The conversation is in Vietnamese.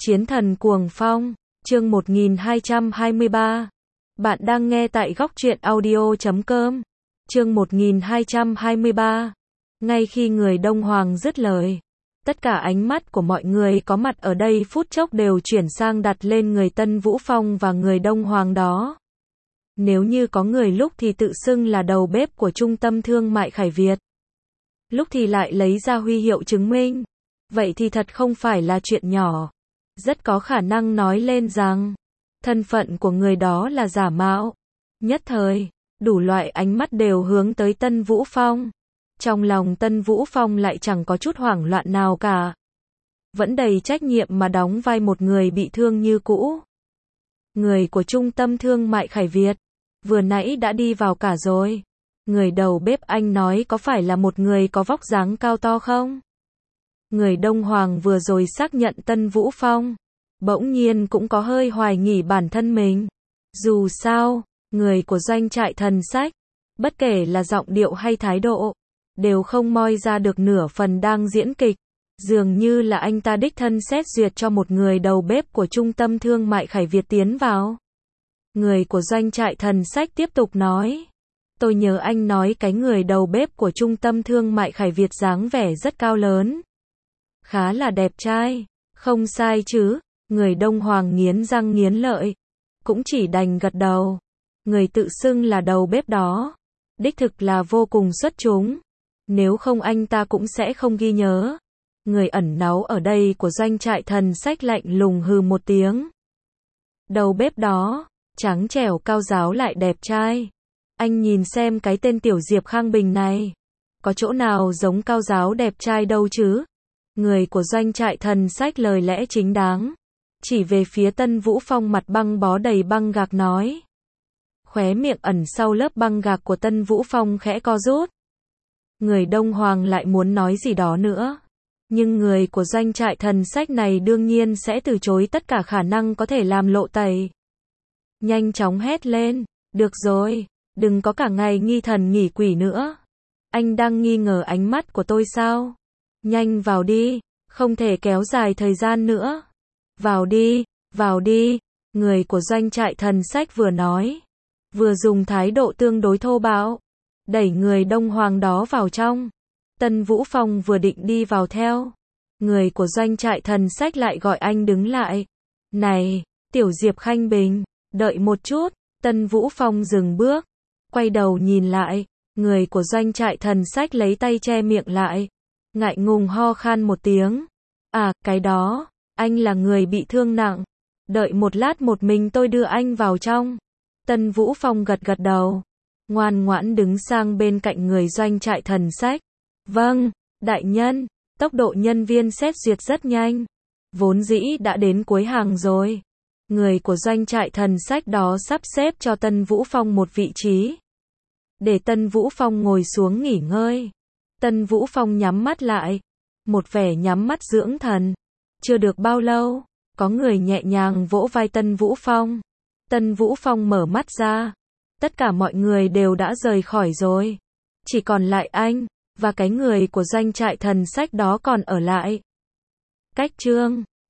Chiến thần cuồng phong, chương 1223. Bạn đang nghe tại góc truyện audio.com. Chương 1223. Ngay khi người Đông Hoàng dứt lời, tất cả ánh mắt của mọi người có mặt ở đây phút chốc đều chuyển sang đặt lên người Tân Vũ Phong và người Đông Hoàng đó. Nếu như có người lúc thì tự xưng là đầu bếp của trung tâm thương mại Khải Việt, lúc thì lại lấy ra huy hiệu chứng minh, vậy thì thật không phải là chuyện nhỏ. Rất có khả năng nói lên rằng thân phận của người đó là giả mạo. Nhất thời, đủ loại ánh mắt đều hướng tới Tân Vũ Phong. Trong lòng Tân Vũ Phong lại chẳng có chút hoảng loạn nào cả, vẫn đầy trách nhiệm mà đóng vai một người bị thương như cũ. Người của trung tâm thương mại Khải Việt vừa nãy đã đi vào cả rồi. Người đầu bếp anh nói có phải là một người có vóc dáng cao to không? Người Đông Hoàng vừa rồi xác nhận Tân Vũ Phong, bỗng nhiên cũng có hơi hoài nghi bản thân mình. Dù sao, người của doanh trại Thần Sách, bất kể là giọng điệu hay thái độ, đều không moi ra được nửa phần đang diễn kịch. Dường như là anh ta đích thân xét duyệt cho một người đầu bếp của trung tâm thương mại Khải Việt tiến vào. Người của doanh trại Thần Sách tiếp tục nói. Tôi nhớ anh nói cái người đầu bếp của trung tâm thương mại Khải Việt dáng vẻ rất cao lớn, khá là đẹp trai. Không sai chứ? Người Đông Hoàng nghiến răng nghiến lợi, cũng chỉ đành gật đầu. Người tự xưng là đầu bếp đó, đích thực là vô cùng xuất chúng. Nếu không anh ta cũng sẽ không ghi nhớ. Người ẩn náu ở đây của doanh trại Thần Sách lạnh lùng hừ một tiếng. Đầu bếp đó, trắng trẻo cao ráo lại đẹp trai. Anh nhìn xem cái tên tiểu Diệp Khang Bình này, có chỗ nào giống cao ráo đẹp trai đâu chứ? Người của doanh trại Thần Sách lời lẽ chính đáng, chỉ về phía Tân Vũ Phong mặt băng bó đầy băng gạc nói. Khóe miệng ẩn sau lớp băng gạc của Tân Vũ Phong khẽ co rút. Người Đông Hoàng lại muốn nói gì đó nữa, nhưng người của doanh trại Thần Sách này đương nhiên sẽ từ chối tất cả khả năng có thể làm lộ tẩy. Nhanh chóng hét lên, được rồi, đừng có cả ngày nghi thần nghỉ quỷ nữa. Anh đang nghi ngờ ánh mắt của tôi sao? Nhanh vào đi, không thể kéo dài thời gian nữa. Vào đi, vào đi. Người của doanh trại Thần Sách vừa nói, vừa dùng thái độ tương đối thô bạo, đẩy người Đông Hoàng đó vào trong. Tân Vũ Phong vừa định đi vào theo, người của doanh trại Thần Sách lại gọi anh đứng lại. Này, tiểu Diệp Khanh Bình, đợi một chút. Tân Vũ Phong dừng bước, quay đầu nhìn lại. Người của doanh trại Thần Sách lấy tay che miệng lại, ngại ngùng ho khan một tiếng. À, cái đó, anh là người bị thương nặng. Đợi một lát một mình tôi đưa anh vào trong. Tân Vũ Phong gật gật đầu, ngoan ngoãn đứng sang bên cạnh người doanh trại Thần Sách. Vâng, đại nhân. Tốc độ nhân viên xét duyệt rất nhanh, vốn dĩ đã đến cuối hàng rồi. Người của doanh trại Thần Sách đó sắp xếp cho Tân Vũ Phong một vị trí, để Tân Vũ Phong ngồi xuống nghỉ ngơi. Tân Vũ Phong nhắm mắt lại, một vẻ nhắm mắt dưỡng thần. Chưa được bao lâu, có người nhẹ nhàng vỗ vai Tân Vũ Phong. Tân Vũ Phong mở mắt ra, tất cả mọi người đều đã rời khỏi rồi, chỉ còn lại anh và cái người của doanh trại Thần Sách đó còn ở lại. Cách chương